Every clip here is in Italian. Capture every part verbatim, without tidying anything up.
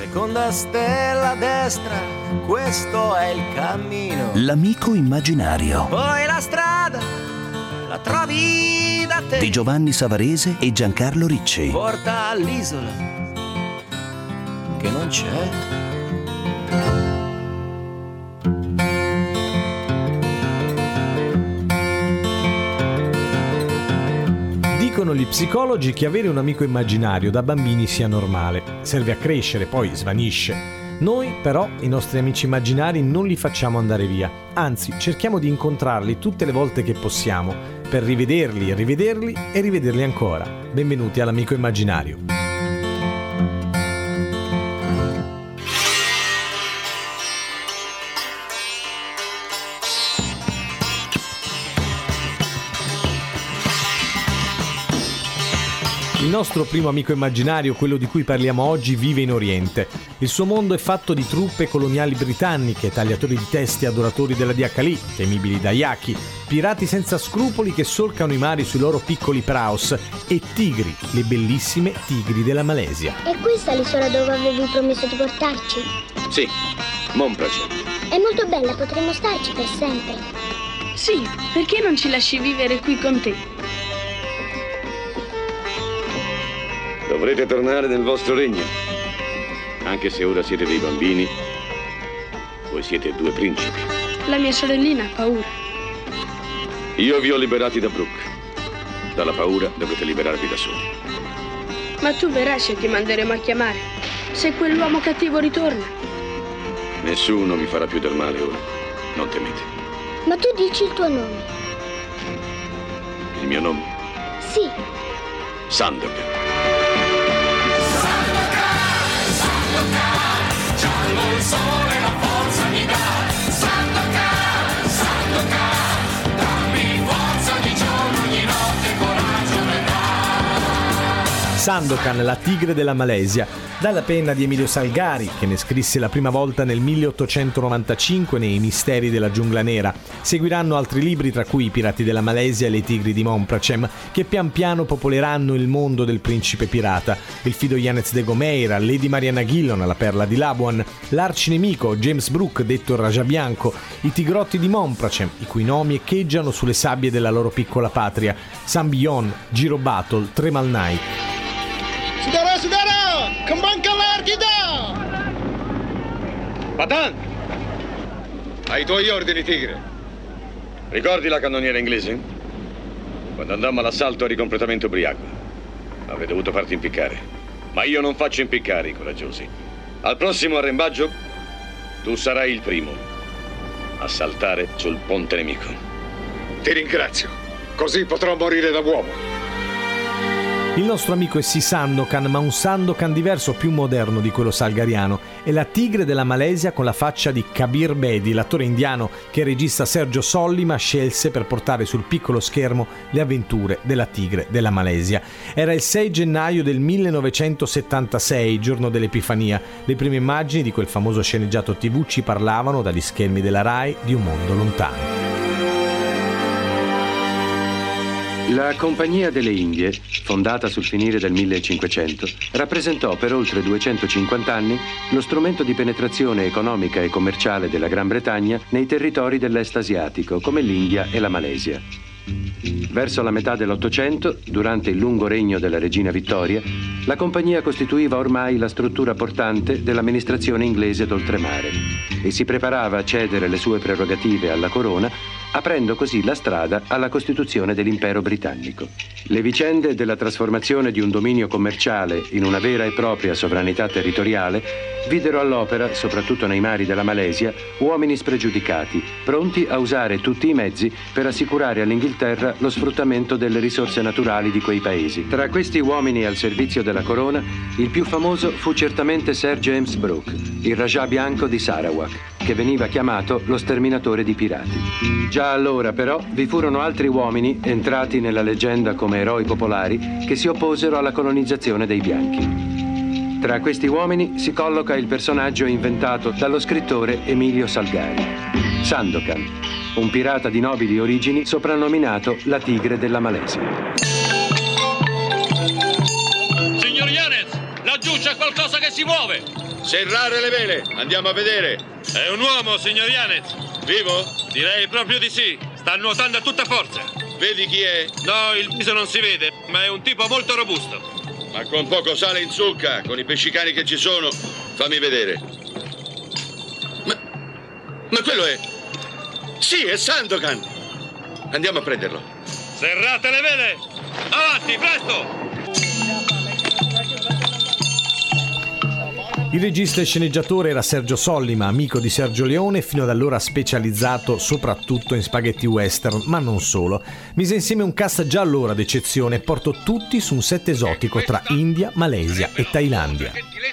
seconda stella a destra, questo è il cammino. L'amico immaginario. Poi la strada la trovi da te. Di Giovanni Savarese e Giancarlo Ricci. Porta all'isola che non c'è. Dicono gli psicologi che avere un amico immaginario da bambini sia normale. Serve a crescere, poi svanisce. Noi però i nostri amici immaginari non li facciamo andare via. Anzi, cerchiamo di incontrarli tutte le volte che possiamo per rivederli, rivederli e rivederli ancora. Benvenuti all'amico immaginario. Il nostro primo amico immaginario, quello di cui parliamo oggi, vive in Oriente. Il suo mondo è fatto di truppe coloniali britanniche, tagliatori di teste adoratori della Diakalì, temibili daiaki, pirati senza scrupoli che solcano i mari sui loro piccoli praus e tigri, le bellissime tigri della Malesia. È questa l'isola dove avevi promesso di portarci? Sì, Mompracem. È molto bella, potremmo starci per sempre. Sì, perché non ci lasci vivere qui con te? Dovrete tornare nel vostro regno. Anche se ora siete dei bambini, voi siete due principi. La mia sorellina ha paura. Io vi ho liberati da Brooke. Dalla paura dovete liberarvi da soli. Ma tu verrai se ti manderemo a chiamare. Se quell'uomo cattivo ritorna. Nessuno vi farà più del male ora. Non temete. Ma tu dici il tuo nome? Il mio nome? Sì. Sandokan. Giallo il sole, la forza mi dà. Sandokan, Sandokan, dammi forza ogni giorno, ogni notte, coraggio verrà. Sandokan, la tigre della Malesia, dalla penna di Emilio Salgari, che ne scrisse la prima volta nel milleottocentonovantacinque nei Misteri della giungla nera. Seguiranno altri libri, tra cui I pirati della Malesia e le tigri di Mompracem, che pian piano popoleranno il mondo del principe pirata. Il fido Yanez de Gomeira, Lady Mariana Gillon, la perla di Labuan, l'arcinemico James Brooke, detto Raja Bianco, i tigrotti di Mompracem, i cui nomi echeggiano sulle sabbie della loro piccola patria, San Bion, Giro Battle, Tremal Knight. Saudara-saudara, kembangkan layar kita! Patan! Ai tuoi ordini, tigre. Ricordi la cannoniera inglese? Quando andammo all'assalto eri completamente ubriaco. Avrei dovuto farti impiccare. Ma io non faccio impiccare i coraggiosi. Al prossimo arrembaggio, tu sarai il primo a saltare sul ponte nemico. Ti ringrazio. Così potrò morire da uomo. Il nostro amico è sì Sandokan, ma un Sandokan diverso, più moderno di quello salgariano. È la tigre della Malesia con la faccia di Kabir Bedi, l'attore indiano che il regista Sergio Sollima scelse per portare sul piccolo schermo le avventure della tigre della Malesia. Era il sei gennaio del millenovecentosettantasei, giorno dell'Epifania. Le prime immagini di quel famoso sceneggiato tivù ci parlavano dagli schermi della Rai di un mondo lontano. La Compagnia delle Indie, fondata sul finire del millecinquecento, rappresentò per oltre duecentocinquanta anni lo strumento di penetrazione economica e commerciale della Gran Bretagna nei territori dell'est asiatico, come l'India e la Malesia. Verso la metà dell'Ottocento, durante il lungo regno della regina Vittoria, la compagnia costituiva ormai la struttura portante dell'amministrazione inglese d'oltremare e si preparava a cedere le sue prerogative alla corona, aprendo così la strada alla costituzione dell'impero britannico. Le vicende della trasformazione di un dominio commerciale in una vera e propria sovranità territoriale videro all'opera, soprattutto nei mari della Malesia, uomini spregiudicati, pronti a usare tutti i mezzi per assicurare all'Inghilterra lo sfruttamento delle risorse naturali di quei paesi. Tra questi uomini al servizio della corona, il più famoso fu certamente Sir James Brooke, il Raja Bianco di Sarawak, che veniva chiamato lo sterminatore di pirati. Già allora, però, vi furono altri uomini, entrati nella leggenda come eroi popolari, che si opposero alla colonizzazione dei bianchi. Tra questi uomini si colloca il personaggio inventato dallo scrittore Emilio Salgari, Sandokan, un pirata di nobili origini soprannominato la tigre della Malesia. Signor Yanez, laggiù c'è qualcosa che si muove! Serrare le vele, andiamo a vedere. È un uomo, signor Yanez. Vivo? Direi proprio di sì. Sta nuotando a tutta forza. Vedi chi è? No, il viso non si vede, ma è un tipo molto robusto. Ma con poco sale in zucca, con i pescicani che ci sono, fammi vedere. Ma, ma quello è... Sì, è Sandokan. Andiamo a prenderlo. Serrate le vele! Avanti, presto! Il regista e sceneggiatore era Sergio Sollima, amico di Sergio Leone, fino ad allora specializzato soprattutto in spaghetti western, ma non solo. Mise insieme un cast già allora d'eccezione e portò tutti su un set esotico tra India, Malesia e Thailandia.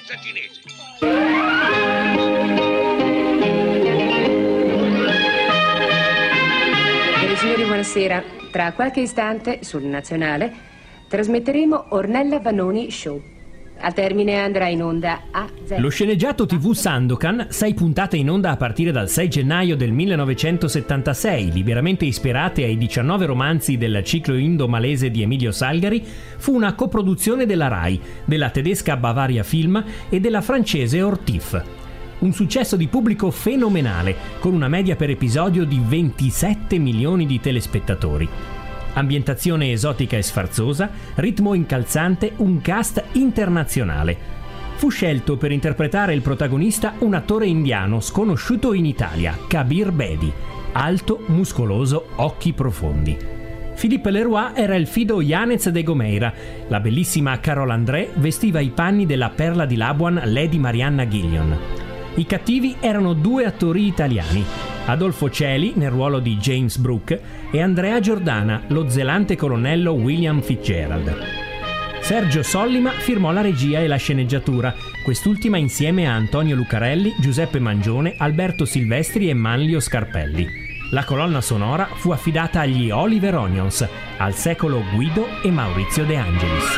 Cari signori, buonasera. Tra qualche istante, sul Nazionale, trasmetteremo Ornella Vanoni Show. Al termine andrà in onda A zero. Lo sceneggiato tivù Sandokan, sei puntate in onda a partire dal sei gennaio del millenovecentosettantasei, liberamente ispirate ai diciannove romanzi del ciclo indo-malese di Emilio Salgari, fu una coproduzione della Rai, della tedesca Bavaria Film e della francese Ortif. Un successo di pubblico fenomenale, con una media per episodio di ventisette milioni di telespettatori. Ambientazione esotica e sfarzosa, ritmo incalzante, un cast internazionale. Fu scelto per interpretare il protagonista un attore indiano sconosciuto in Italia, Kabir Bedi, alto, muscoloso, occhi profondi. Philippe Leroy era il fido Yanez de Gomeira, la bellissima Carole André vestiva i panni della perla di Labuan Lady Marianna Gillion. I cattivi erano due attori italiani, Adolfo Celi nel ruolo di James Brooke e Andrea Giordana, lo zelante colonnello William Fitzgerald. Sergio Sollima firmò la regia e la sceneggiatura, quest'ultima insieme a Antonio Lucarelli, Giuseppe Mangione, Alberto Silvestri e Manlio Scarpelli. La colonna sonora fu affidata agli Oliver Onions, al secolo Guido e Maurizio De Angelis.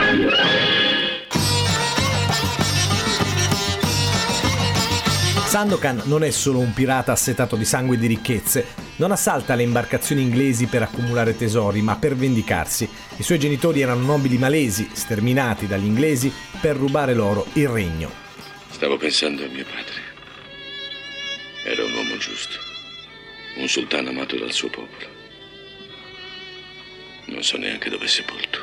Sandokan non è solo un pirata assetato di sangue e di ricchezze, non assalta le imbarcazioni inglesi per accumulare tesori, ma per vendicarsi. I suoi genitori erano nobili malesi, sterminati dagli inglesi per rubare loro il regno. Stavo pensando a mio padre. Era un uomo giusto, un sultano amato dal suo popolo. Non so neanche dove è sepolto.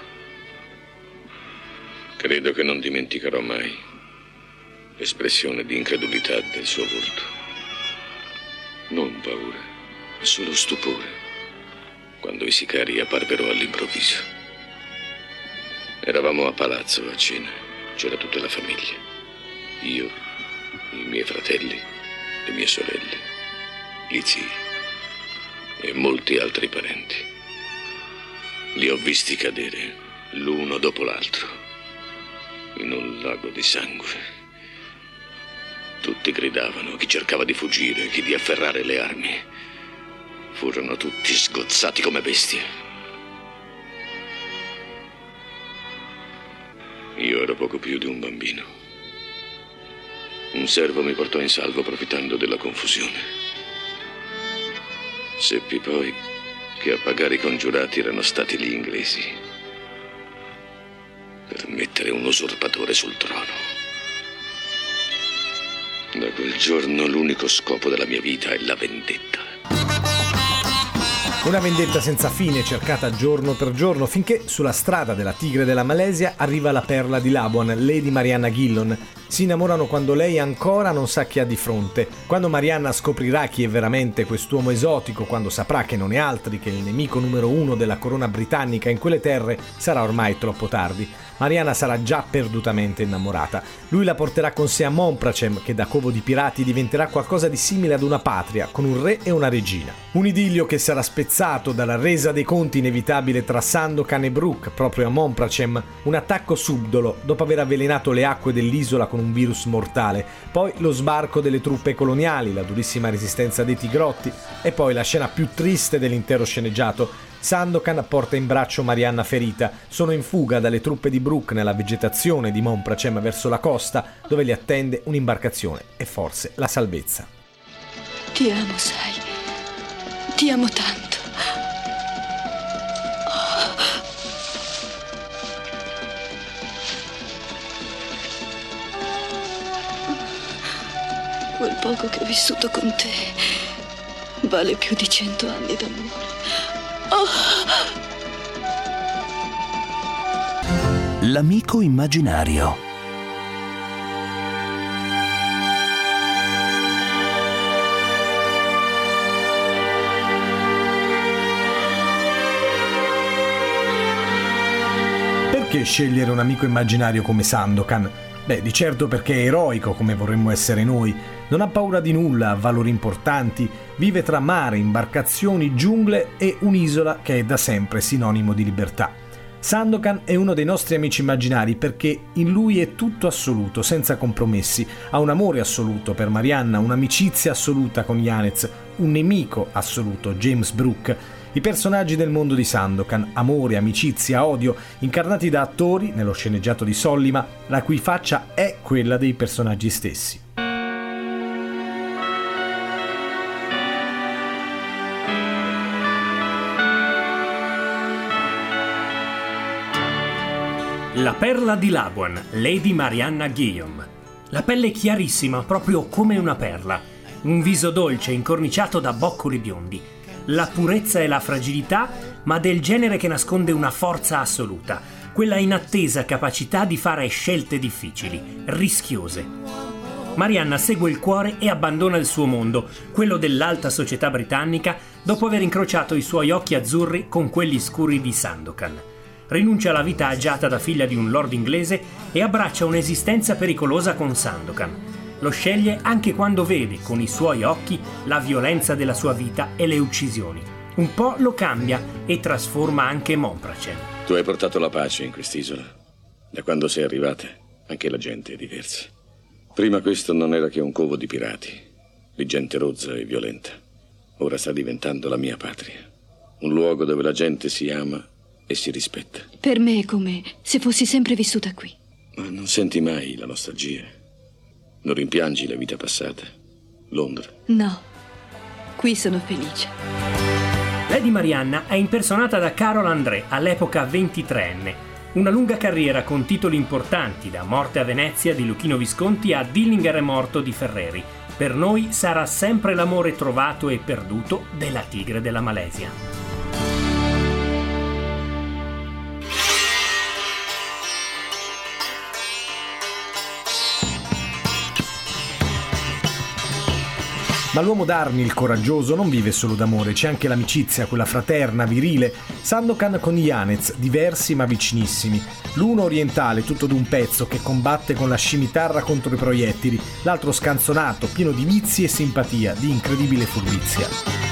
Credo che non dimenticherò mai l'espressione di incredulità del suo volto. Non paura, solo stupore, quando i sicari apparvero all'improvviso. Eravamo a palazzo a cena, c'era tutta la famiglia. Io, i miei fratelli, le mie sorelle, gli zii e molti altri parenti. Li ho visti cadere l'uno dopo l'altro in un lago di sangue. Tutti gridavano, chi cercava di fuggire, chi di afferrare le armi. Furono tutti sgozzati come bestie. Io ero poco più di un bambino. Un servo mi portò in salvo approfittando della confusione. Seppi poi che a pagare i congiurati erano stati gli inglesi per mettere un usurpatore sul trono. Da quel giorno l'unico scopo della mia vita è la vendetta. Una vendetta senza fine, cercata giorno per giorno, finché sulla strada della Tigre della Malesia arriva la perla di Labuan, Lady Marianna Gillion. Si innamorano quando lei ancora non sa chi ha di fronte. Quando Marianna scoprirà chi è veramente quest'uomo esotico, quando saprà che non è altri che il nemico numero uno della corona britannica in quelle terre, sarà ormai troppo tardi. Marianna sarà già perdutamente innamorata. Lui la porterà con sé a Monprachem, che da covo di pirati diventerà qualcosa di simile ad una patria, con un re e una regina. Un idillio che sarà spezzato dalla resa dei conti inevitabile tra Sandokan e Brooke, proprio a Monprachem, un attacco subdolo dopo aver avvelenato le acque dell'isola con un virus mortale, poi lo sbarco delle truppe coloniali, la durissima resistenza dei tigrotti e poi la scena più triste dell'intero sceneggiato. Sandokan porta in braccio Marianna ferita, sono in fuga dalle truppe di Brooke nella vegetazione di Monprachem verso la costa, dove li attende un'imbarcazione e forse la salvezza. Ti amo, sai, ti amo tanto. Quel poco che ho vissuto con te vale più di cento anni d'amore. Oh! L'amico immaginario. Perché scegliere un amico immaginario come Sandokan? Beh, di certo perché è eroico come vorremmo essere noi, non ha paura di nulla, ha valori importanti, vive tra mare, imbarcazioni, giungle e un'isola che è da sempre sinonimo di libertà. Sandokan è uno dei nostri amici immaginari perché in lui è tutto assoluto, senza compromessi, ha un amore assoluto per Marianna, un'amicizia assoluta con Yanez, un nemico assoluto, James Brooke. I personaggi del mondo di Sandokan, amore, amicizia, odio, incarnati da attori nello sceneggiato di Sollima, la cui faccia è quella dei personaggi stessi. La perla di Labuan, Lady Marianna Guillaume. La pelle chiarissima, proprio come una perla. Un viso dolce, incorniciato da boccoli biondi. La purezza e la fragilità, ma del genere che nasconde una forza assoluta, quella inattesa capacità di fare scelte difficili, rischiose. Marianna segue il cuore e abbandona il suo mondo, quello dell'alta società britannica, dopo aver incrociato i suoi occhi azzurri con quelli scuri di Sandokan. Rinuncia alla vita agiata da figlia di un lord inglese e abbraccia un'esistenza pericolosa con Sandokan. Lo sceglie anche quando vede con i suoi occhi la violenza della sua vita e le uccisioni. Un po' lo cambia e trasforma anche Montbrachet. Tu hai portato la pace in quest'isola. Da quando sei arrivata, anche la gente è diversa. Prima questo non era che un covo di pirati, di gente rozza e violenta. Ora sta diventando la mia patria. Un luogo dove la gente si ama e si rispetta. Per me è come se fossi sempre vissuta qui. Ma non senti mai la nostalgia? Non rimpiangi la vita passata? Londra? No, qui sono felice. Lady Marianna è impersonata da Carol André, all'epoca ventitreenne. Una lunga carriera con titoli importanti, da Morte a Venezia di Luchino Visconti a Dillinger è morto di Ferreri. Per noi sarà sempre l'amore trovato e perduto della tigre della Malesia. Ma l'uomo d'armi, il coraggioso, non vive solo d'amore, c'è anche l'amicizia, quella fraterna, virile. Sandokan con Yanez, diversi ma vicinissimi. L'uno orientale, tutto d'un pezzo, che combatte con la scimitarra contro i proiettili, l'altro scanzonato, pieno di vizi e simpatia, di incredibile furbizia.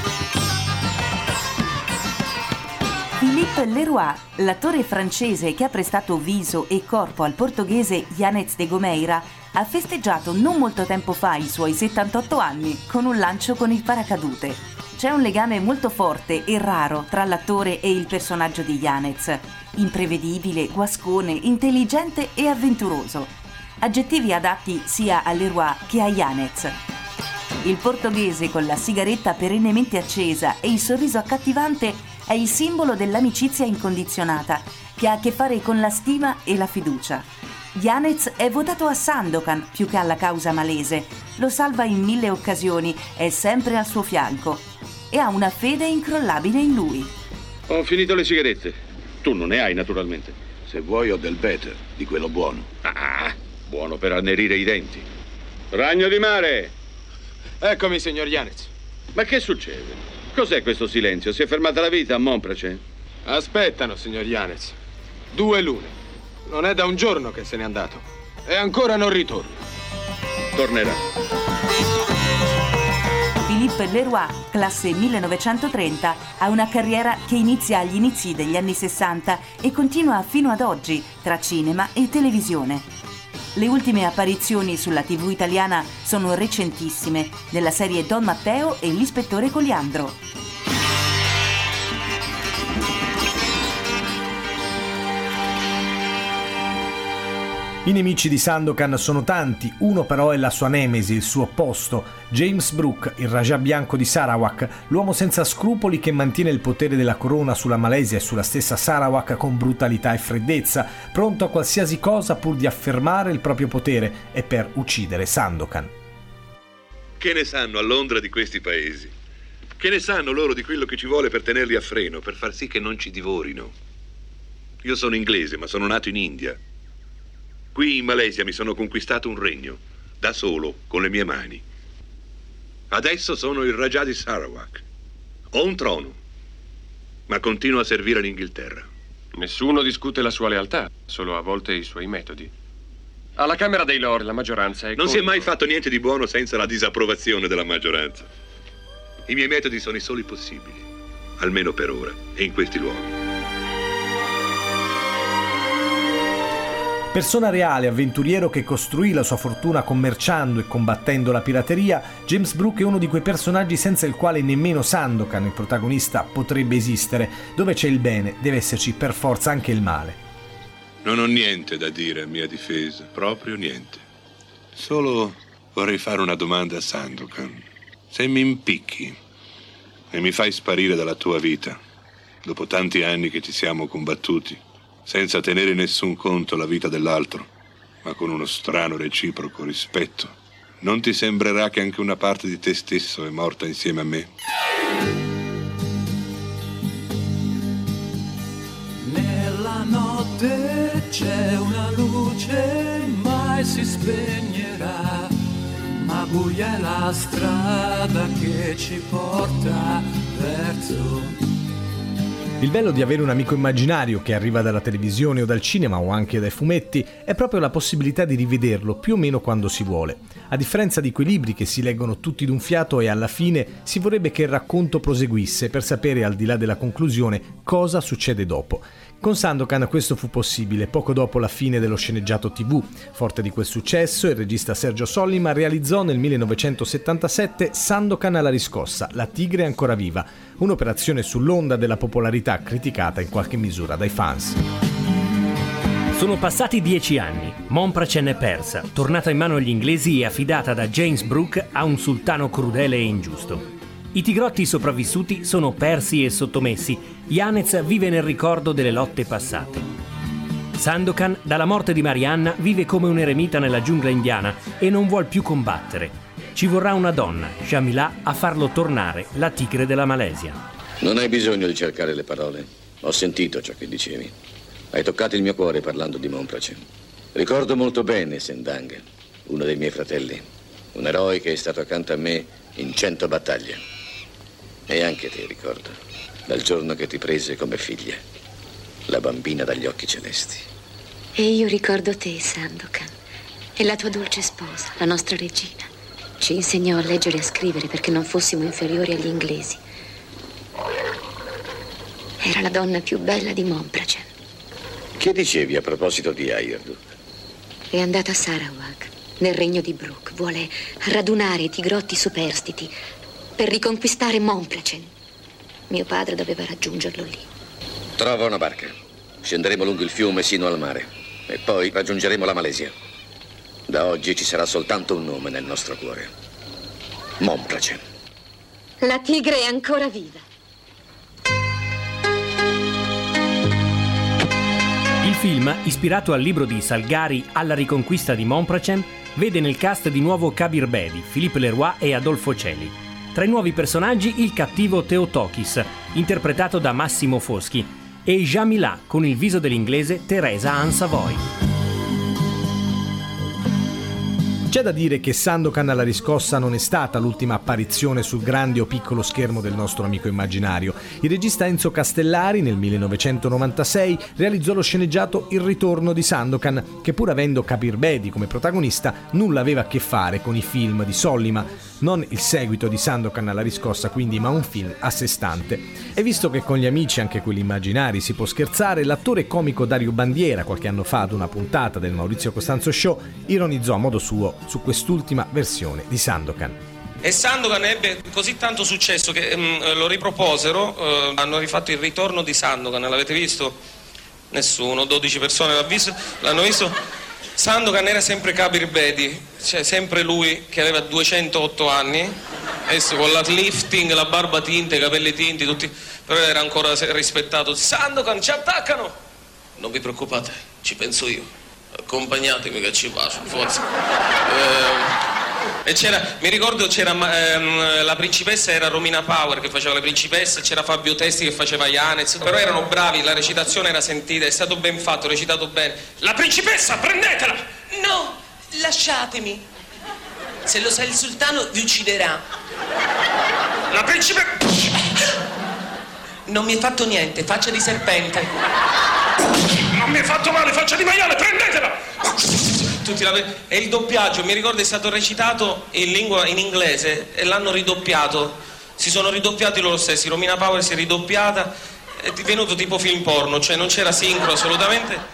Philippe Leroy, l'attore francese che ha prestato viso e corpo al portoghese Yanez de Gomeira, ha festeggiato non molto tempo fa i suoi settantotto anni con un lancio con il paracadute. C'è un legame molto forte e raro tra l'attore e il personaggio di Yanez. Imprevedibile, guascone, intelligente e avventuroso. Aggettivi adatti sia a Leroy che a Yanez. Il portoghese con la sigaretta perennemente accesa e il sorriso accattivante è il simbolo dell'amicizia incondizionata, che ha a che fare con la stima e la fiducia. Yanez è votato a Sandokan più che alla causa malese, lo salva in mille occasioni, è sempre al suo fianco e ha una fede incrollabile in lui. Ho finito le sigarette. Tu non ne hai, naturalmente. Se vuoi ho del better, di quello buono. Ah, buono per annerire i denti. Ragno di mare! Eccomi, signor Yanez. Ma che succede? Cos'è questo silenzio? Si è fermata la vita a Montbrachet? Aspettano, signor Yanez. Due lune. Non è da un giorno che se n'è andato. E ancora non ritorna. Tornerà. Philippe Leroy, classe millenovecentotrenta, ha una carriera che inizia agli inizi degli anni sessanta e continua fino ad oggi tra cinema e televisione. Le ultime apparizioni sulla tivù italiana sono recentissime, nella serie Don Matteo e l'ispettore Coliandro. I nemici di Sandokan sono tanti, uno però è la sua nemesi, il suo opposto, James Brooke, il Raja bianco di Sarawak, l'uomo senza scrupoli che mantiene il potere della corona sulla Malesia e sulla stessa Sarawak con brutalità e freddezza, pronto a qualsiasi cosa pur di affermare il proprio potere e per uccidere Sandokan. Che ne sanno a Londra di questi paesi? Che ne sanno loro di quello che ci vuole per tenerli a freno, per far sì che non ci divorino? Io sono inglese, ma sono nato in India. Qui in Malesia mi sono conquistato un regno, da solo, con le mie mani. Adesso sono il Raja di Sarawak. Ho un trono, ma continuo a servire l'Inghilterra. Nessuno discute la sua lealtà, solo a volte i suoi metodi. Alla Camera dei Lord la maggioranza è Non contro. si è mai fatto niente di buono senza la disapprovazione della maggioranza. I miei metodi sono i soli possibili, almeno per ora, e in questi luoghi. Persona reale, avventuriero che costruì la sua fortuna commerciando e combattendo la pirateria, James Brooke è uno di quei personaggi senza il quale nemmeno Sandokan, il protagonista, potrebbe esistere. Dove c'è il bene, deve esserci per forza anche il male. Non ho niente da dire a mia difesa, proprio niente. Solo vorrei fare una domanda a Sandokan. Se mi impicchi e mi fai sparire dalla tua vita, dopo tanti anni che ci siamo combattuti, senza tenere in nessun conto la vita dell'altro, ma con uno strano reciproco rispetto, non ti sembrerà che anche una parte di te stesso è morta insieme a me? Nella notte c'è una luce, mai si spegnerà, ma buia è la strada che ci porta verso. Il bello di avere un amico immaginario che arriva dalla televisione o dal cinema o anche dai fumetti è proprio la possibilità di rivederlo più o meno quando si vuole. A differenza di quei libri che si leggono tutti d'un fiato e alla fine si vorrebbe che il racconto proseguisse per sapere, al di là della conclusione, cosa succede dopo. Con Sandokan questo fu possibile poco dopo la fine dello sceneggiato tivù. Forte di quel successo, il regista Sergio Sollima realizzò nel millenovecentosettantasette Sandokan alla riscossa, La tigre è ancora viva, un'operazione sull'onda della popolarità criticata in qualche misura dai fans. Sono passati dieci anni. Monpracen è persa, tornata in mano agli inglesi e affidata da James Brooke a un sultano crudele e ingiusto. I tigrotti sopravvissuti sono persi e sottomessi. Yanez vive nel ricordo delle lotte passate. Sandokan, dalla morte di Marianna, vive come un eremita nella giungla indiana e non vuol più combattere. Ci vorrà una donna, Jamila, a farlo tornare, la tigre della Malesia. Non hai bisogno di cercare le parole. Ho sentito ciò che dicevi. Hai toccato il mio cuore parlando di Monpracen. Ricordo molto bene Sendang, uno dei miei fratelli. Un eroe che è stato accanto a me in cento battaglie. E anche te ricordo, dal giorno che ti prese come figlia, la bambina dagli occhi celesti. E io ricordo te, Sandokan, e la tua dolce sposa, la nostra regina. Ci insegnò a leggere e a scrivere perché non fossimo inferiori agli inglesi. Era la donna più bella di Monpracen. Che dicevi a proposito di Ayerduk? È andata a Sarawak, nel regno di Brooke. Vuole radunare i tigrotti superstiti per riconquistare Monpracen. Mio padre doveva raggiungerlo lì. Trova una barca. Scenderemo lungo il fiume sino al mare. E poi raggiungeremo la Malesia. Da oggi ci sarà soltanto un nome nel nostro cuore. Monpracen. La tigre è ancora viva. Il film, ispirato al libro di Salgari Alla riconquista di Monpracen, vede nel cast di nuovo Kabir Bedi, Philippe Leroy e Adolfo Celi. Tra i nuovi personaggi il cattivo Theotokis, interpretato da Massimo Foschi, e Jamila, con il viso dell'inglese Teresa Ann Savoy. C'è da dire che Sandokan alla riscossa non è stata l'ultima apparizione sul grande o piccolo schermo del nostro amico immaginario. Il regista Enzo Castellari nel millenovecentonovantasei realizzò lo sceneggiato Il ritorno di Sandokan, che pur avendo Kabir Bedi come protagonista nulla aveva a che fare con i film di Sollima, non il seguito di Sandokan alla riscossa quindi, ma un film a sé stante. E visto che con gli amici, anche quelli immaginari, si può scherzare, l'attore comico Dario Bandiera qualche anno fa ad una puntata del Maurizio Costanzo Show ironizzò a modo suo su quest'ultima versione di Sandokan. E Sandokan ebbe così tanto successo che mh, lo riproposero, eh, hanno rifatto Il ritorno di Sandokan, l'avete visto? Nessuno, dodici persone l'hanno visto, l'hanno visto. Sandokan era sempre Kabir Bedi, cioè sempre lui che aveva duecentootto anni, adesso con la lifting, la barba tinta, i capelli tinti, tutti, però era ancora rispettato. Sandokan, ci attaccano! Non vi preoccupate, ci penso io. Accompagnatemi che ci passo, forza. Eh, E c'era, mi ricordo c'era ehm, la principessa era Romina Power che faceva la principessa, c'era Fabio Testi che faceva Yanez, però erano bravi, la recitazione era sentita, è stato ben fatto, recitato bene. La principessa, prendetela! No, lasciatemi. Se lo sa il sultano vi ucciderà. La principessa... Non mi è fatto niente, faccia di serpente. Non mi è fatto male, faccia di maiale, prendetela! Tutti la... E il doppiaggio, mi ricordo, è stato recitato in lingua in inglese e l'hanno ridoppiato. Si sono ridoppiati loro stessi. Romina Power si è ridoppiata, è venuto tipo film porno, cioè non c'era sincro assolutamente.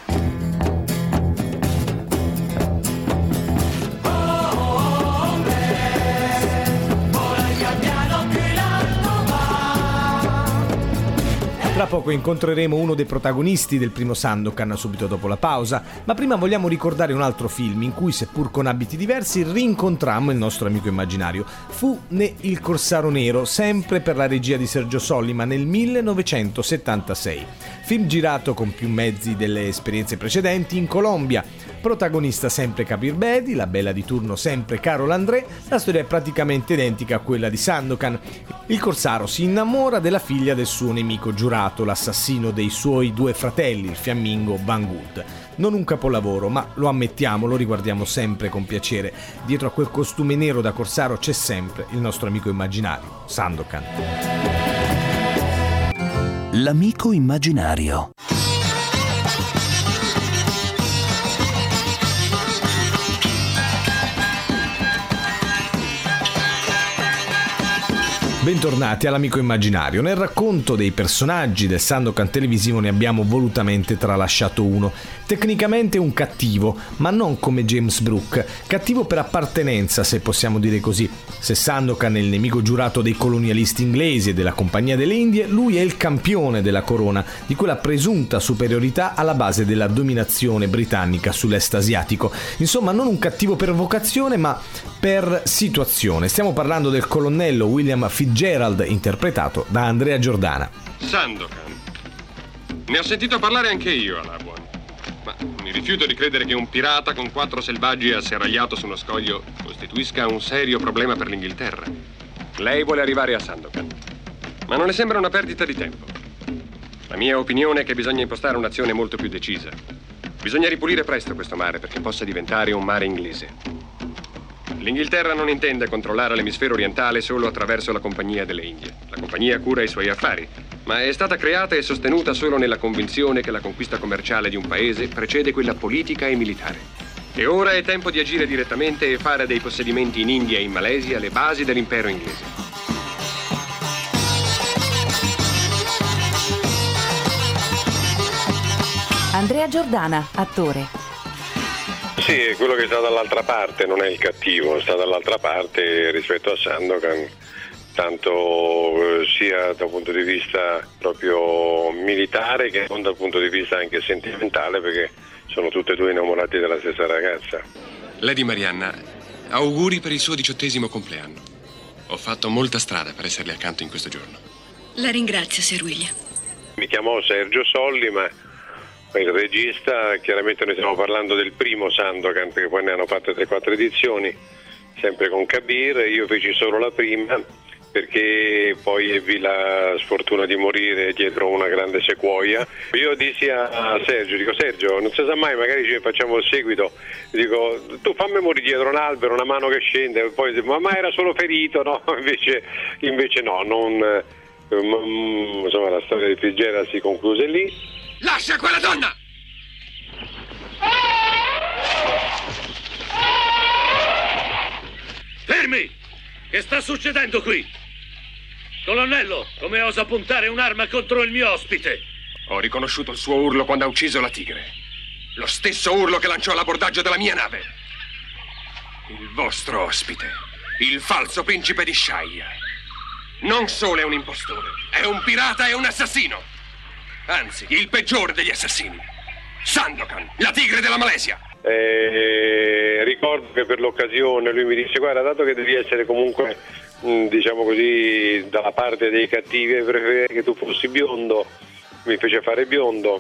Tra poco incontreremo uno dei protagonisti del primo Sandokan subito dopo la pausa, ma prima vogliamo ricordare un altro film in cui, seppur con abiti diversi, rincontrammo il nostro amico immaginario. Fu Ne il Corsaro Nero, sempre per la regia di Sergio Sollima nel millenovecentosettantasei. Film girato con più mezzi delle esperienze precedenti in Colombia. Protagonista sempre Kabir Bedi, la bella di turno sempre Carol André. La storia è praticamente identica a quella di Sandokan. Il corsaro si innamora della figlia del suo nemico giurato, l'assassino dei suoi due fratelli, il fiammingo Banggood. Non un capolavoro, ma lo ammettiamo, lo riguardiamo sempre con piacere. Dietro a quel costume nero da corsaro c'è sempre il nostro amico immaginario, Sandokan. L'amico immaginario. Bentornati all'Amico Immaginario. Nel racconto dei personaggi del Sandokan televisivo ne abbiamo volutamente tralasciato uno. Tecnicamente un cattivo, ma non come James Brooke. Cattivo per appartenenza, se possiamo dire così. Se Sandokan è il nemico giurato dei colonialisti inglesi e della Compagnia delle Indie, lui è il campione della corona, di quella presunta superiorità alla base della dominazione britannica sull'est asiatico. Insomma, non un cattivo per vocazione, ma per situazione. Stiamo parlando del colonnello William Fitzgerald, interpretato da Andrea Giordana. Sandokan. Ne ho sentito parlare anche io, Alabuon. Ma mi rifiuto di credere che un pirata con quattro selvaggi asserragliato su uno scoglio costituisca un serio problema per l'Inghilterra. Lei vuole arrivare a Sandokan, ma non le sembra una perdita di tempo. La mia opinione è che bisogna impostare un'azione molto più decisa. Bisogna ripulire presto questo mare perché possa diventare un mare inglese. L'Inghilterra non intende controllare l'emisfero orientale solo attraverso la Compagnia delle Indie. La compagnia cura i suoi affari, ma è stata creata e sostenuta solo nella convinzione che la conquista commerciale di un paese precede quella politica e militare. E ora è tempo di agire direttamente e fare dei possedimenti in India e in Malesia le basi dell'impero inglese. Andrea Giordana, attore. Sì, è quello che sta dall'altra parte, non è il cattivo, sta dall'altra parte rispetto a Sandokan, tanto eh, sia dal punto di vista proprio militare che non dal punto di vista anche sentimentale, perché sono tutti e due innamorati della stessa ragazza. Lady Marianna, auguri per il suo diciottesimo compleanno. Ho fatto molta strada per esserle accanto in questo giorno. La ringrazio, Sir William. Mi chiamò Sergio Sollima, il regista. Chiaramente noi stiamo parlando del primo Sandokan, perché poi ne hanno fatte tre quattro edizioni, sempre con Kabir. Io feci solo la prima perché poi ebbi la sfortuna di morire dietro una grande sequoia. Io dissi a Sergio, dico Sergio, non si sa mai, magari ci facciamo il seguito, dico tu fammi morire dietro un albero, una mano che scende, poi ma, ma era solo ferito, no? Invece, invece no, non, insomma la storia di Fitzgerald si concluse lì. Lascia quella donna! Fermi! Che sta succedendo qui? Colonnello, come osa puntare un'arma contro il mio ospite? Ho riconosciuto il suo urlo quando ha ucciso la tigre. Lo stesso urlo che lanciò all'abbordaggio della mia nave. Il vostro ospite, il falso principe di Shire, non solo è un impostore, è un pirata e un assassino. Anzi, il peggiore degli assassini. Sandokan, la tigre della Malesia. Eh, ricordo che per l'occasione lui mi disse guarda, dato che devi essere comunque mh, diciamo così dalla parte dei cattivi, preferirei che tu fossi biondo. Mi fece fare biondo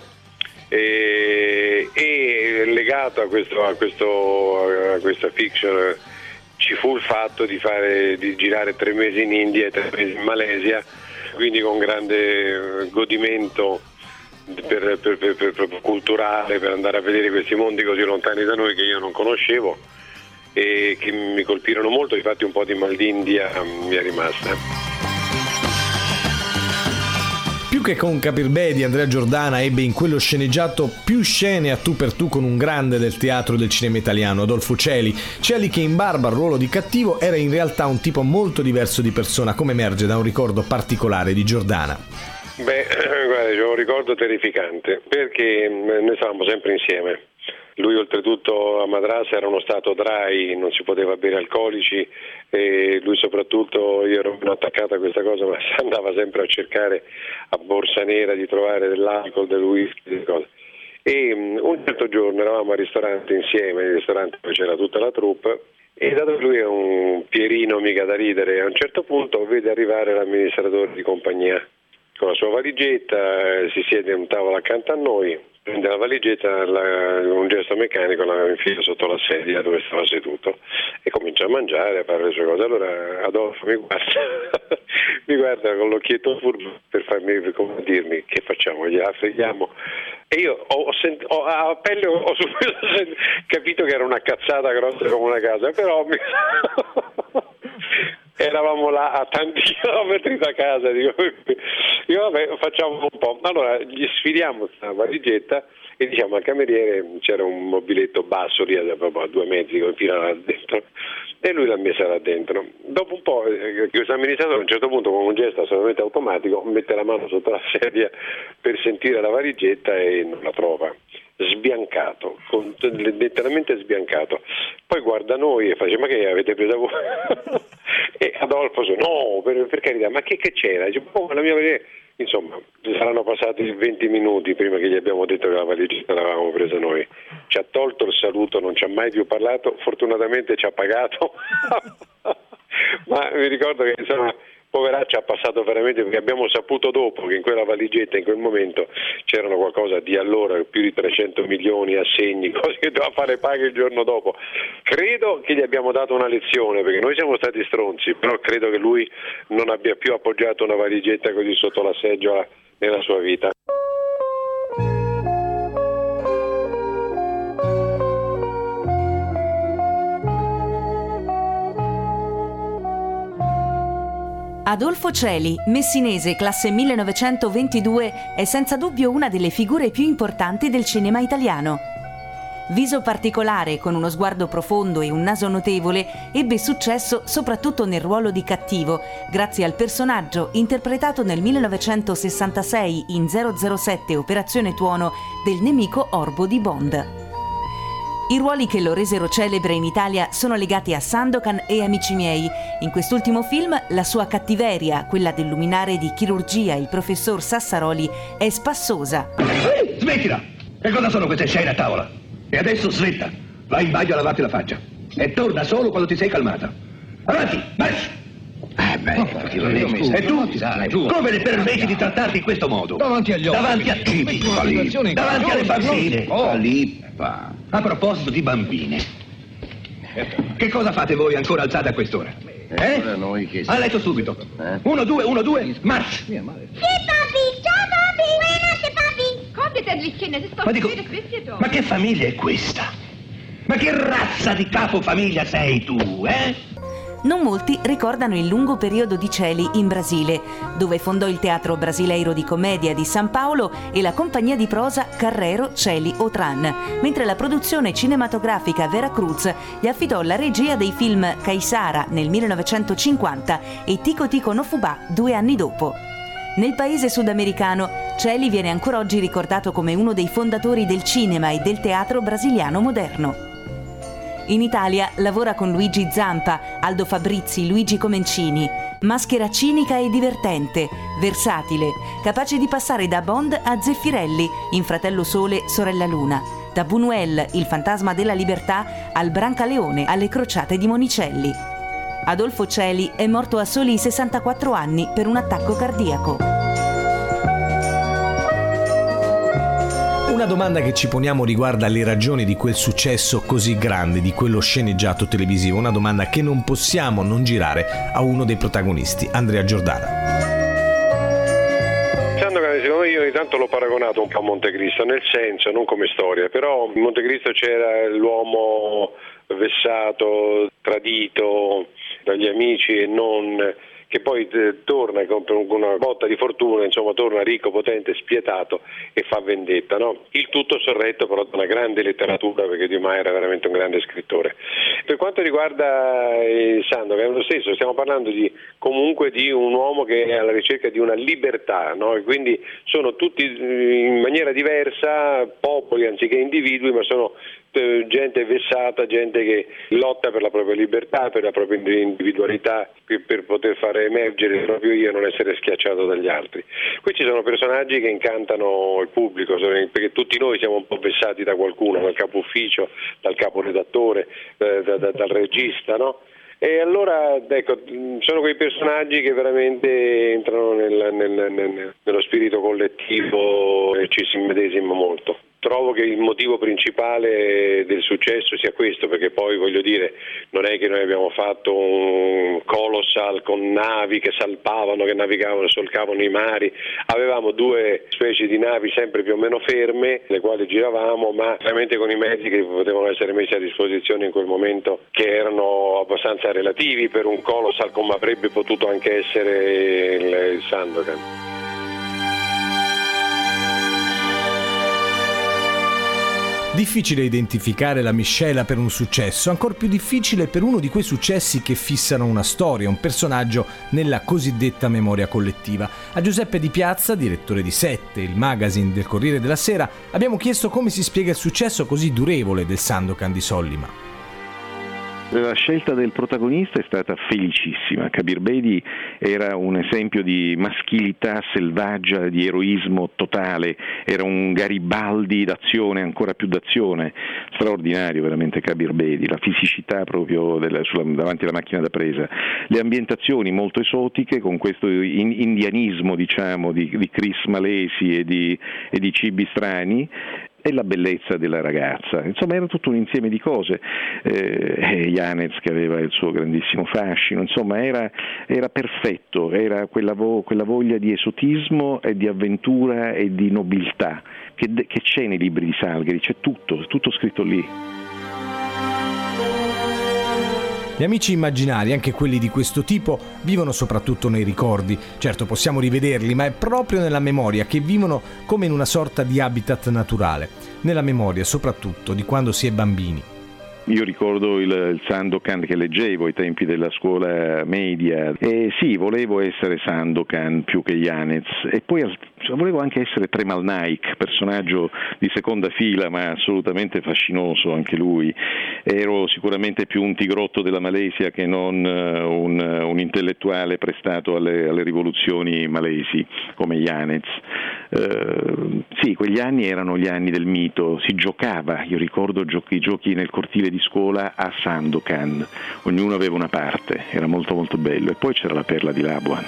e, e legato a questo a questo a questa fiction ci fu il fatto di, fare, di girare tre mesi in India e tre mesi in Malesia, quindi con grande godimento per, per, per, per, per culturale, per andare a vedere questi mondi così lontani da noi che io non conoscevo e che mi colpirono molto. Infatti un po' di mal d'India mi è rimasta. Più che con Capirbè di Andrea Giordana ebbe in quello sceneggiato più scene a tu per tu con un grande del teatro del cinema italiano, Adolfo Celi. Celi che in barba al ruolo di cattivo era in realtà un tipo molto diverso di persona, come emerge da un ricordo particolare di Giordana. Beh, guarda, c'è un ricordo terrificante, perché noi stavamo sempre insieme. Lui oltretutto a Madras era uno stato dry, non si poteva bere alcolici e lui soprattutto, io ero meno attaccato a questa cosa, ma andava sempre a cercare a Borsa Nera di trovare dell'alcol, del whisky, delle cose. E un certo giorno eravamo al ristorante insieme, il ristorante dove c'era tutta la troupe, e dato che lui è un pierino mica da ridere, a un certo punto vede arrivare l'amministratore di compagnia con la sua valigetta, si siede a un tavolo accanto a noi, prende la valigetta, la, un gesto meccanico la infila sotto la sedia dove stava seduto e comincia a mangiare, a fare le sue cose. Allora Adolfo mi guarda, mi guarda con l'occhietto furbo per farmi, come dirmi, che facciamo, gliela freghiamo? E io ho, ho, sent- ho a pelle ho, ho subito capito che era una cazzata grossa come una casa, però mi... eravamo là a tanti chilometri da casa, dico, io vabbè facciamo un po', allora gli sfiliamo questa valigetta e diciamo al cameriere, c'era un mobiletto basso lì a due metri con fila là dentro e lui l'ha messa là dentro. Dopo un po' eh, questo amministratore a un certo punto con un gesto assolutamente automatico mette la mano sotto la sedia per sentire la valigetta e non la trova. Sbiancato, con, letteralmente sbiancato. Poi guarda noi e fa, ma che avete preso voi? E Adolfo dice, no, per, per carità, ma che, che c'era? Dice, oh, la mia valigetta. Insomma, saranno passati venti minuti prima che gli abbiamo detto che la valigetta l'avevamo presa noi. Ci ha tolto il saluto, non ci ha mai più parlato, fortunatamente ci ha pagato. Ma mi ricordo che insomma poveraccia ha passato veramente, perché abbiamo saputo dopo che in quella valigetta in quel momento c'erano qualcosa di allora più di trecento milioni assegni, cose che doveva fare paghe il giorno dopo. Credo che gli abbiamo dato una lezione, perché noi siamo stati stronzi, però credo che lui non abbia più appoggiato una valigetta così sotto la seggiola nella sua vita. Adolfo Celi, messinese, classe millenovecentoventidue, è senza dubbio una delle figure più importanti del cinema italiano. Viso particolare, con uno sguardo profondo e un naso notevole, ebbe successo soprattutto nel ruolo di cattivo, grazie al personaggio interpretato nel millenovecentosessantasei in zero zero sette Operazione Tuono del nemico Orbo di Bond. I ruoli che lo resero celebre in Italia sono legati a Sandokan e Amici miei. In quest'ultimo film la sua cattiveria, quella del luminare di chirurgia, il professor Sassaroli, è spassosa. Ehi, smettila! Che cosa sono queste scene a tavola? E adesso svetta, vai in bagno a lavarti la faccia e torna solo quando ti sei calmata. Avanti, marcia! Eh beh, oh, e tu, tu, come le permetti di trattarti in questo modo? Davanti agli occhi. Davanti a chi? Davanti alle bambine. Filippa. A proposito di bambine, che cosa fate voi ancora alzate a quest'ora? Eh? A letto subito. Uno, due, uno, due, marcia! Sì, papi! Ciao, papi! Buonanotte, papi! Kommt jetzt endlich, Kinder, das ist doch Ma dico, schön, das wisst ihr doch. ma che famiglia è questa? Ma che razza di capofamiglia sei tu, eh? Non molti ricordano il lungo periodo di Celi in Brasile, dove fondò il Teatro Brasileiro di Commedia di San Paolo e la compagnia di prosa Carrero Celi Otran, mentre la produzione cinematografica Veracruz gli affidò la regia dei film Caisara nel millenovecentocinquanta e Tico Tico no Fubá due anni dopo. Nel paese sudamericano, Celi viene ancora oggi ricordato come uno dei fondatori del cinema e del teatro brasiliano moderno. In Italia lavora con Luigi Zampa, Aldo Fabrizi, Luigi Comencini. Maschera cinica e divertente, versatile, capace di passare da Bond a Zeffirelli, in Fratello Sole, Sorella Luna, da Buñuel, il fantasma della libertà, al Brancaleone, alle crociate di Monicelli. Adolfo Celi è morto a soli sessantaquattro anni per un attacco cardiaco. Una domanda che ci poniamo riguarda le ragioni di quel successo così grande, di quello sceneggiato televisivo. Una domanda che non possiamo non girare a uno dei protagonisti, Andrea Giordana. Sandokan, secondo me, io ogni tanto l'ho paragonato un po' a Montecristo, nel senso, non come storia, però in Montecristo c'era l'uomo vessato, tradito dagli amici e non, che poi eh, torna con una botta di fortuna, insomma torna ricco, potente, spietato e fa vendetta, no? Il tutto sorretto però da una grande letteratura, perché Dumas era veramente un grande scrittore. Per quanto riguarda eh, Sandokan è lo stesso, stiamo parlando di, comunque di un uomo che è alla ricerca di una libertà, no? E quindi sono tutti in maniera diversa popoli anziché individui, ma sono gente vessata, gente che lotta per la propria libertà, per la propria individualità, per, per poter fare emergere il proprio io e non essere schiacciato dagli altri. Qui ci sono personaggi che incantano il pubblico, perché tutti noi siamo un po' vessati da qualcuno, dal capo ufficio, dal capo redattore, da, da, da, dal regista, no? E allora, ecco, sono quei personaggi che veramente entrano nel, nel, nel, nello spirito collettivo e ci si immedesima molto. Trovo che il motivo principale del successo sia questo, perché poi, voglio dire, non è che noi abbiamo fatto un colossal con navi che salpavano, che navigavano, solcavano i mari, avevamo due specie di navi sempre più o meno ferme, le quali giravamo, ma veramente con i mezzi che potevano essere messi a disposizione in quel momento, che erano abbastanza relativi per un colossal come avrebbe potuto anche essere il, il Sandokan. Difficile identificare la miscela per un successo, ancor più difficile per uno di quei successi che fissano una storia, un personaggio nella cosiddetta memoria collettiva. A Giuseppe Di Piazza, direttore di Sette, il magazine del Corriere della Sera, abbiamo chiesto come si spiega il successo così durevole del Sandokan di Sollima. La scelta del protagonista è stata felicissima. Kabir Bedi era un esempio di maschilità selvaggia, di eroismo totale, era un Garibaldi d'azione, ancora più d'azione, straordinario veramente Kabir Bedi, la fisicità proprio della, sulla, davanti alla macchina da presa, le ambientazioni molto esotiche con questo in, indianismo diciamo di, di Chris Malesi e di, e di cibi strani, e la bellezza della ragazza, insomma era tutto un insieme di cose, eh, Yanez che aveva il suo grandissimo fascino, insomma era, era perfetto, era quella, vo- quella voglia di esotismo e di avventura e di nobiltà che, de- che c'è nei libri di Salgheri, c'è tutto, tutto scritto lì. Gli amici immaginari, anche quelli di questo tipo, vivono soprattutto nei ricordi. Certo, possiamo rivederli, ma è proprio nella memoria che vivono come in una sorta di habitat naturale. Nella memoria, soprattutto, di quando si è bambini. Io ricordo il, il Sandokan che leggevo ai tempi della scuola media e sì, volevo essere Sandokan più che Yanez e poi volevo anche essere Tremal Naik, personaggio di seconda fila ma assolutamente fascinoso anche lui. Ero sicuramente più un tigrotto della Malesia che non uh, un, uh, un intellettuale prestato alle, alle rivoluzioni malesi come Yanez. Uh, sì, quegli anni erano gli anni del mito, si giocava, io ricordo giochi, i giochi nel cortile di scuola a Sandokan, ognuno aveva una parte, era molto molto bello, e poi c'era la perla di Labuan.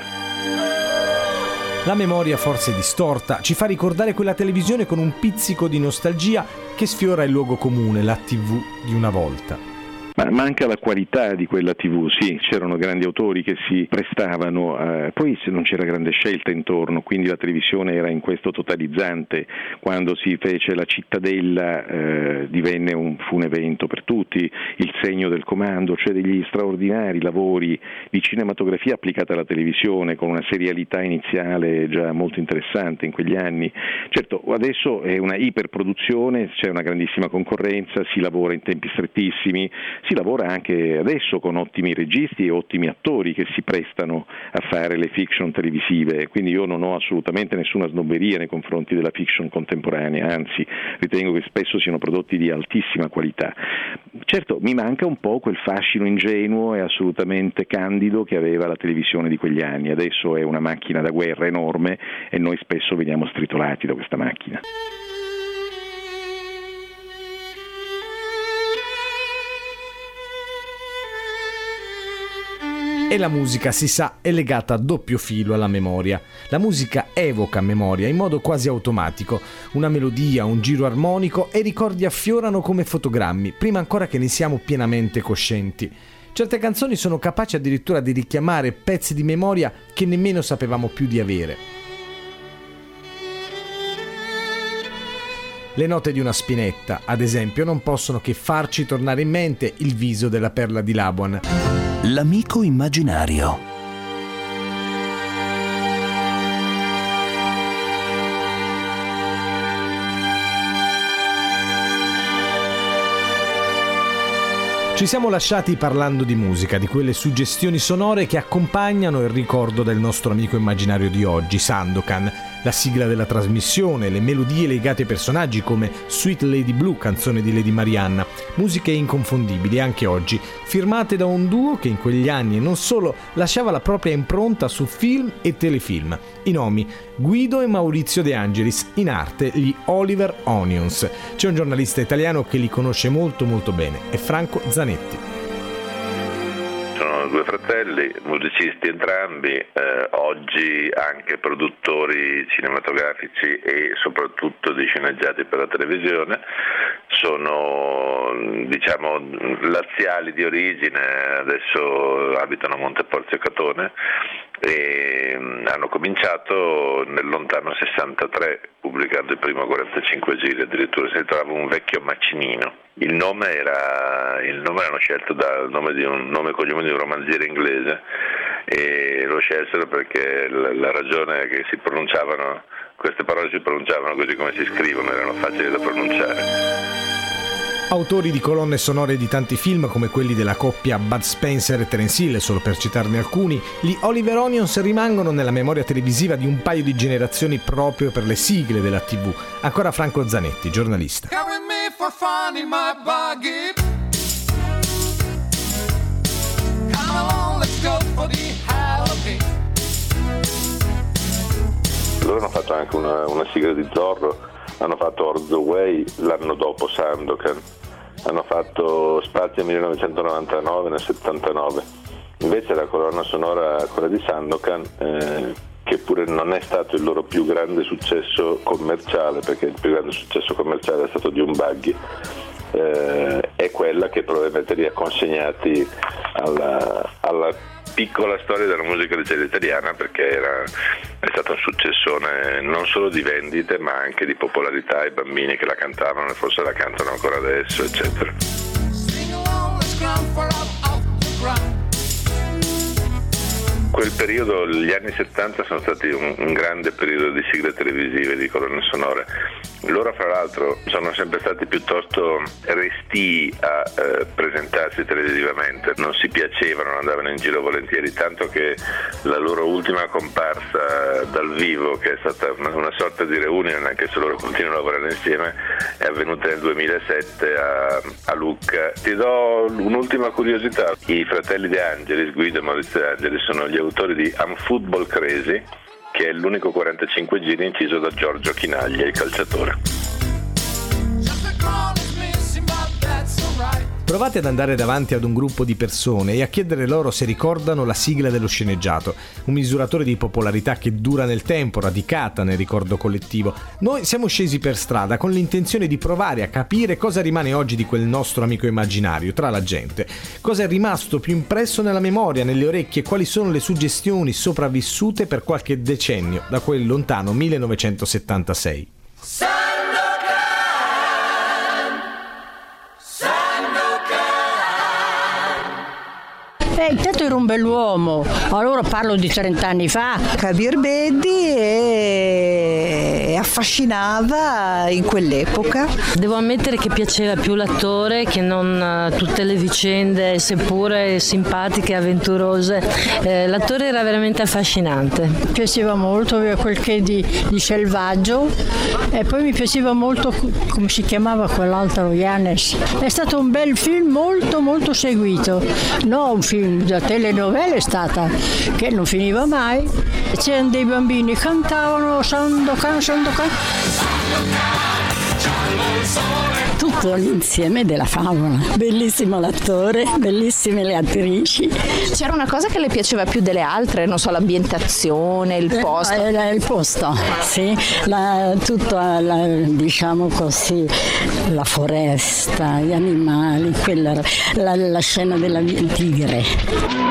La memoria, forse distorta, ci fa ricordare quella televisione con un pizzico di nostalgia che sfiora il luogo comune, la tivù di una volta. Ma manca la qualità di quella tivù, sì, c'erano grandi autori che si prestavano, eh, poi non c'era grande scelta intorno, quindi la televisione era in questo totalizzante. Quando si fece La Cittadella eh, divenne un, fu un evento per tutti, Il Segno del Comando, cioè degli straordinari lavori di cinematografia applicata alla televisione con una serialità iniziale già molto interessante in quegli anni. Certo, adesso è una iperproduzione, c'è una grandissima concorrenza, si lavora in tempi strettissimi, si lavora anche adesso con ottimi registi e ottimi attori che si prestano a fare le fiction televisive, quindi io non ho assolutamente nessuna snobberia nei confronti della fiction contemporanea, anzi ritengo che spesso siano prodotti di altissima qualità. Certo, mi manca un po' quel fascino ingenuo e assolutamente candido che aveva la televisione di quegli anni. Adesso è una macchina da guerra enorme e noi spesso veniamo stritolati da questa macchina. E la musica, si sa, è legata a doppio filo alla memoria. La musica evoca memoria in modo quasi automatico, una melodia, un giro armonico e i ricordi affiorano come fotogrammi, prima ancora che ne siamo pienamente coscienti. Certe canzoni sono capaci addirittura di richiamare pezzi di memoria che nemmeno sapevamo più di avere. Le note di una Spinetta, ad esempio, non possono che farci tornare in mente il viso della perla di Labuan. L'amico immaginario. Ci siamo lasciati parlando di musica, di quelle suggestioni sonore che accompagnano il ricordo del nostro amico immaginario di oggi, Sandokan, la sigla della trasmissione, le melodie legate ai personaggi come Sweet Lady Blue, canzone di Lady Marianna, musiche inconfondibili anche oggi, firmate da un duo che in quegli anni e non solo lasciava la propria impronta su film e telefilm. I nomi Guido e Maurizio De Angelis, in arte gli Oliver Onions. C'è un giornalista italiano che li conosce molto molto bene, è Franco Zanetti. Sono due fratelli, musicisti entrambi, eh, oggi anche produttori cinematografici e soprattutto di sceneggiati per la televisione. Sono, diciamo, laziali di origine, adesso abitano a Monteporzio Catone e hanno cominciato nel lontano sessantatré pubblicando il primo quarantacinque giri, addirittura si trovava un vecchio macinino. Il nome era il nome erano scelto dal nome di un nome e cognome di un romanziere inglese e lo scelsero perché la, la ragione è che si pronunciavano, queste parole si pronunciavano così come si scrivono, erano facili da pronunciare. Autori di colonne sonore di tanti film come quelli della coppia Bud Spencer e Terence Hill, solo per citarne alcuni, gli Oliver Onions rimangono nella memoria televisiva di un paio di generazioni proprio per le sigle della tivù. Ancora Franco Zanetti, giornalista. Loro hanno fatto anche una, una sigla di Zorro, hanno fatto All the Way l'anno dopo Sandokan, hanno fatto Spazio millenovecentonovantanove nel settantanove. Invece la colonna sonora, quella di Sandokan, eh, che pure non è stato il loro più grande successo commerciale, perché il più grande successo commerciale è stato di un buggy, eh, è quella che probabilmente li ha consegnati alla, alla piccola storia della musica leggera italiana, perché era, è stato un successone non solo di vendite ma anche di popolarità, i bambini che la cantavano e forse la cantano ancora adesso, eccetera. Quel periodo, gli anni settanta, sono stati un, un grande periodo di sigle televisive, di colonne sonore. Loro fra l'altro sono sempre stati piuttosto restii a eh, presentarsi televisivamente, non si piacevano, non andavano in giro volentieri, tanto che la loro ultima comparsa dal vivo, che è stata una, una sorta di reunion, anche se loro continuano a lavorare insieme, è avvenuta nel duemilasette a, a Lucca. Ti do un'ultima curiosità: i fratelli De Angelis, Guido e Maurizio De Angelis, sono gli autori di I'm Football Crazy, che è l'unico quarantacinque giri inciso da Giorgio Chinaglia, il calciatore. Provate ad andare davanti ad un gruppo di persone e a chiedere loro se ricordano la sigla dello sceneggiato, un misuratore di popolarità che dura nel tempo, radicata nel ricordo collettivo. Noi siamo scesi per strada con l'intenzione di provare a capire cosa rimane oggi di quel nostro amico immaginario tra la gente, cosa è rimasto più impresso nella memoria, nelle orecchie, quali sono le suggestioni sopravvissute per qualche decennio da quel lontano millenovecentosettantasei. Eh, intanto era un bell'uomo, allora parlo di trent'anni fa. Kabir Bedi e affascinava in quell'epoca. Devo ammettere che piaceva più l'attore che non tutte le vicende, seppure simpatiche e avventurose. Eh, l'attore era veramente affascinante. Mi piaceva molto, aveva quel che di, di selvaggio, e poi mi piaceva molto, come si chiamava quell'altro, Yanes. È stato un bel film, molto molto seguito, no un film da telenovela è stata, che non finiva mai. C'erano dei bambini che cantavano Sandokan, Sandokan. Sandokan, giallo il sole. tutto l'insieme della favola. Bellissimo l'attore, bellissime le attrici. C'era una cosa che le piaceva più delle altre, non so, l'ambientazione, il posto? Eh, eh, il posto, sì, la, tutta la, diciamo così, la foresta, gli animali, quella, la, la scena della tigre.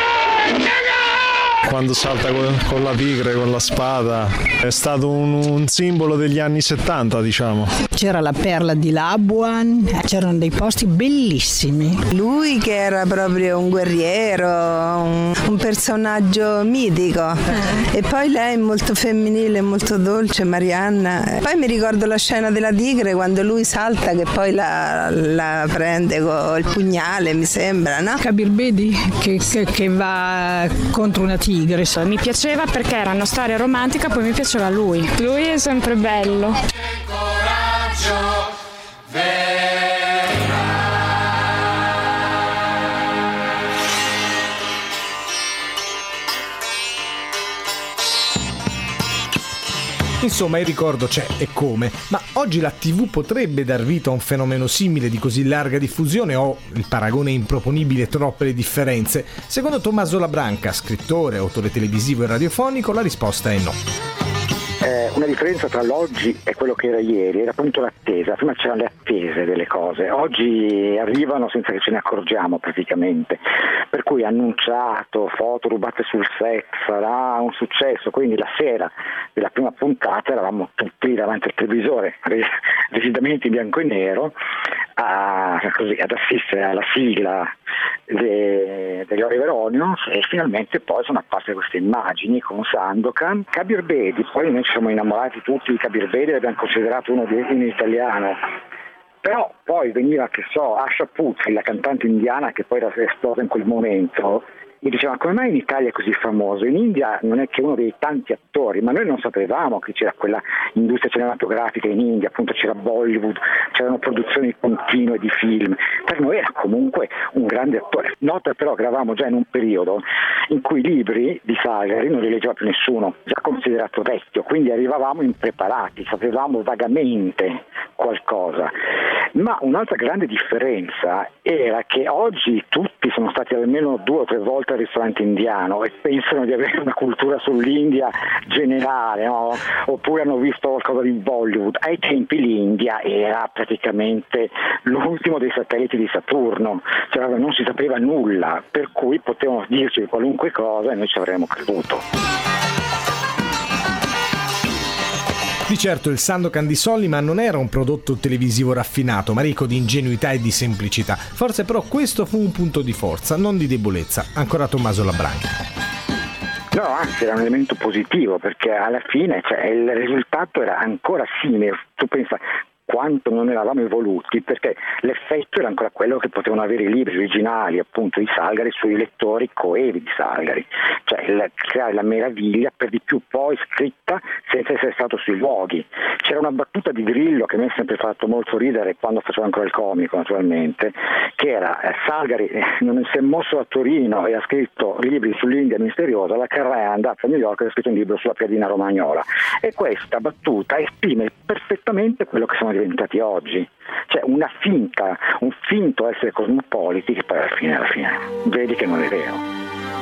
Quando salta con la tigre, con la spada, è stato un, un simbolo degli anni settanta, diciamo. C'era la perla di Labuan, c'erano dei posti bellissimi. Lui che era proprio un guerriero, un, un personaggio mitico. E poi lei molto femminile, molto dolce, Marianna. Poi mi ricordo la scena della tigre quando lui salta che poi la, la prende con il pugnale, mi sembra, no? Kabir Bedi che, che, che va contro una tigre. Mi piaceva perché era una storia romantica, poi mi piaceva lui. Lui è sempre bello. Insomma, il ricordo c'è e come, ma oggi la tivù potrebbe dar vita a un fenomeno simile di così larga diffusione o il paragone è improponibile troppe le differenze? Secondo Tommaso Labranca, scrittore, autore televisivo e radiofonico, la risposta è no. Eh, una differenza tra l'oggi e quello che era ieri era appunto l'attesa. Prima c'erano le attese delle cose, oggi arrivano senza che ce ne accorgiamo praticamente, per cui annunciato, foto rubate sul set, sarà un successo, quindi la sera della prima puntata eravamo tutti davanti al televisore, rigidamente in bianco e nero, a, così, ad assistere alla sigla de, degli Ori Veronio, e finalmente poi sono apparse queste immagini con Sandokan, Kabir Bedi. Poi noi ci siamo innamorati tutti di Kabir Bedi, l'abbiamo considerato uno di un italiano, però poi veniva, che so, Asha Putri, la cantante indiana che poi era esplosa in quel momento, e diceva: come mai in Italia è così famoso? In India non è che uno dei tanti attori, ma noi non sapevamo che c'era quella industria cinematografica in India, appunto c'era Bollywood, c'erano produzioni continue di film, per noi era comunque un grande attore. Nota però che eravamo già in un periodo in cui i libri di Salgari non li leggeva più nessuno, già considerato vecchio, quindi arrivavamo impreparati, sapevamo vagamente qualcosa. Ma un'altra grande differenza era che oggi tutti sono stati almeno due o tre volte al ristorante indiano e pensano di avere una cultura sull'India generale, no? Oppure hanno visto qualcosa di Bollywood. Ai tempi l'India era praticamente l'ultimo dei satelliti di Saturno, cioè non si sapeva nulla, per cui potevano dirci qualunque cosa e noi ci avremmo creduto. Di certo il Sandokan di Soliman non era un prodotto televisivo raffinato, ma ricco di ingenuità e di semplicità. Forse però questo fu un punto di forza, non di debolezza. Ancora Tommaso Labranca. No, anzi era un elemento positivo, perché alla fine, cioè, il risultato era ancora simile. Tu pensa quanto non eravamo evoluti, perché l'effetto era ancora quello che potevano avere i libri originali appunto di Salgari sui lettori coevi di Salgari, cioè il, creare la meraviglia, per di più poi scritta senza essere stato sui luoghi. C'era una battuta di Grillo che mi ha sempre fatto molto ridere quando faceva ancora il comico, naturalmente, che era eh, Salgari eh, non si è mosso a Torino e ha scritto libri sull'India misteriosa, la Carrà è andata a New York e ha scritto un libro sulla piadina romagnola, e questa battuta esprime perfettamente quello che siamo diventati oggi, cioè una finta, un finto essere cosmopoliti che poi alla fine, alla fine vedi che non è vero.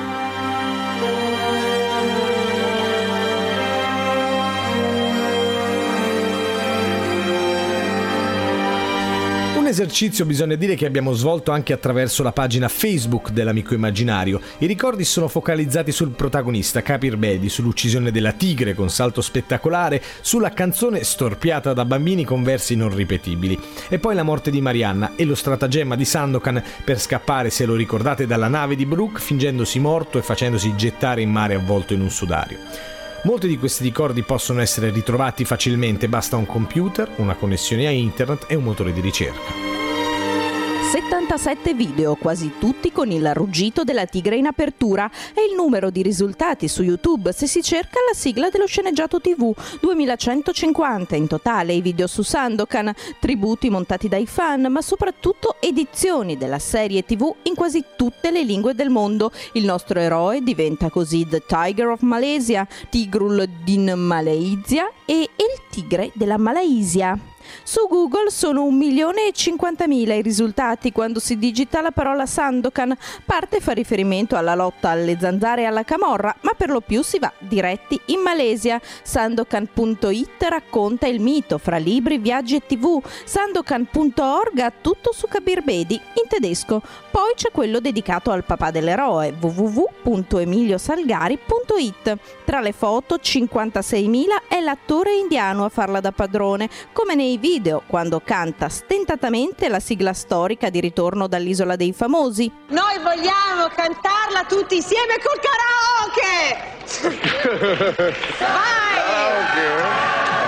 Un esercizio bisogna dire che abbiamo svolto anche attraverso la pagina Facebook dell'Amico Immaginario. I ricordi sono focalizzati sul protagonista Kabir Bedi, sull'uccisione della tigre con salto spettacolare, sulla canzone storpiata da bambini con versi non ripetibili, e poi la morte di Marianna e lo stratagemma di Sandokan per scappare, se lo ricordate, dalla nave di Brooke fingendosi morto e facendosi gettare in mare avvolto in un sudario. Molti di questi ricordi possono essere ritrovati facilmente, basta un computer, una connessione a internet e un motore di ricerca. settantasette video, quasi tutti con il ruggito della tigre in apertura, e il numero di risultati su YouTube se si cerca la sigla dello sceneggiato tivù, duemilacentocinquanta in totale i video su Sandokan, tributi montati dai fan, ma soprattutto edizioni della serie tivù in quasi tutte le lingue del mondo. Il nostro eroe diventa così The Tiger of Malaysia, Tigrul din Malaysia e il tigre della Malaysia. Su Google sono un milione e cinquantamila i risultati quando si digita la parola Sandokan. Parte fa riferimento alla lotta alle zanzare e alla camorra, ma per lo più si va diretti in Malesia. Sandokan punto it racconta il mito fra libri, viaggi e tv. Sandokan punto org ha tutto su Kabir Bedi in tedesco. Poi c'è quello dedicato al papà dell'eroe, w w w punto emilio salgari punto it. Tra le foto, cinquantaseimila, è l'attore indiano a farla da padrone, come nei video, quando canta stentatamente la sigla storica di Ritorno dall'Isola dei Famosi. Noi vogliamo cantarla tutti insieme col karaoke! Vai!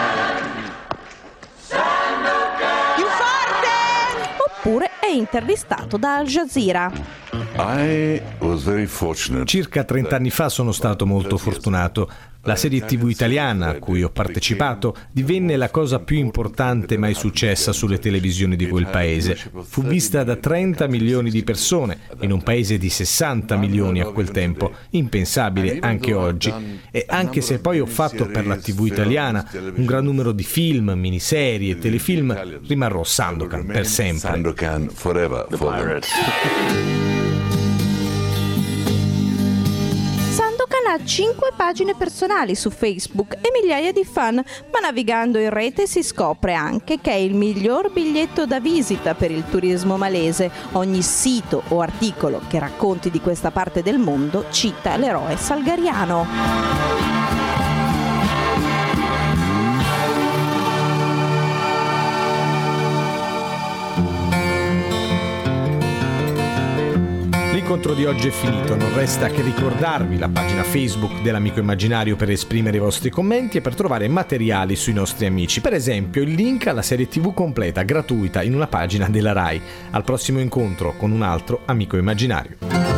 Più forte! Oppure è intervistato da Al Jazeera. Circa trent'anni fa sono stato molto fortunato. La serie tivù italiana a cui ho partecipato divenne la cosa più importante mai successa sulle televisioni di quel paese. Fu vista da trenta milioni di persone in un paese di sessanta milioni a quel tempo, impensabile anche oggi. E anche se poi ho fatto per la tivù italiana un gran numero di film, miniserie, telefilm, rimarrò Sandokan per sempre. Sandokan forever for them. Sandokan ha cinque pagine personali su Facebook e migliaia di fan, ma navigando in rete si scopre anche che è il miglior biglietto da visita per il turismo malese. Ogni sito o articolo che racconti di questa parte del mondo cita l'eroe salgariano. L'incontro di oggi è finito, non resta che ricordarvi la pagina Facebook dell'Amico Immaginario per esprimere i vostri commenti e per trovare materiali sui nostri amici. Per esempio il link alla serie tivù completa, gratuita, in una pagina della Rai. Al prossimo incontro con un altro Amico Immaginario.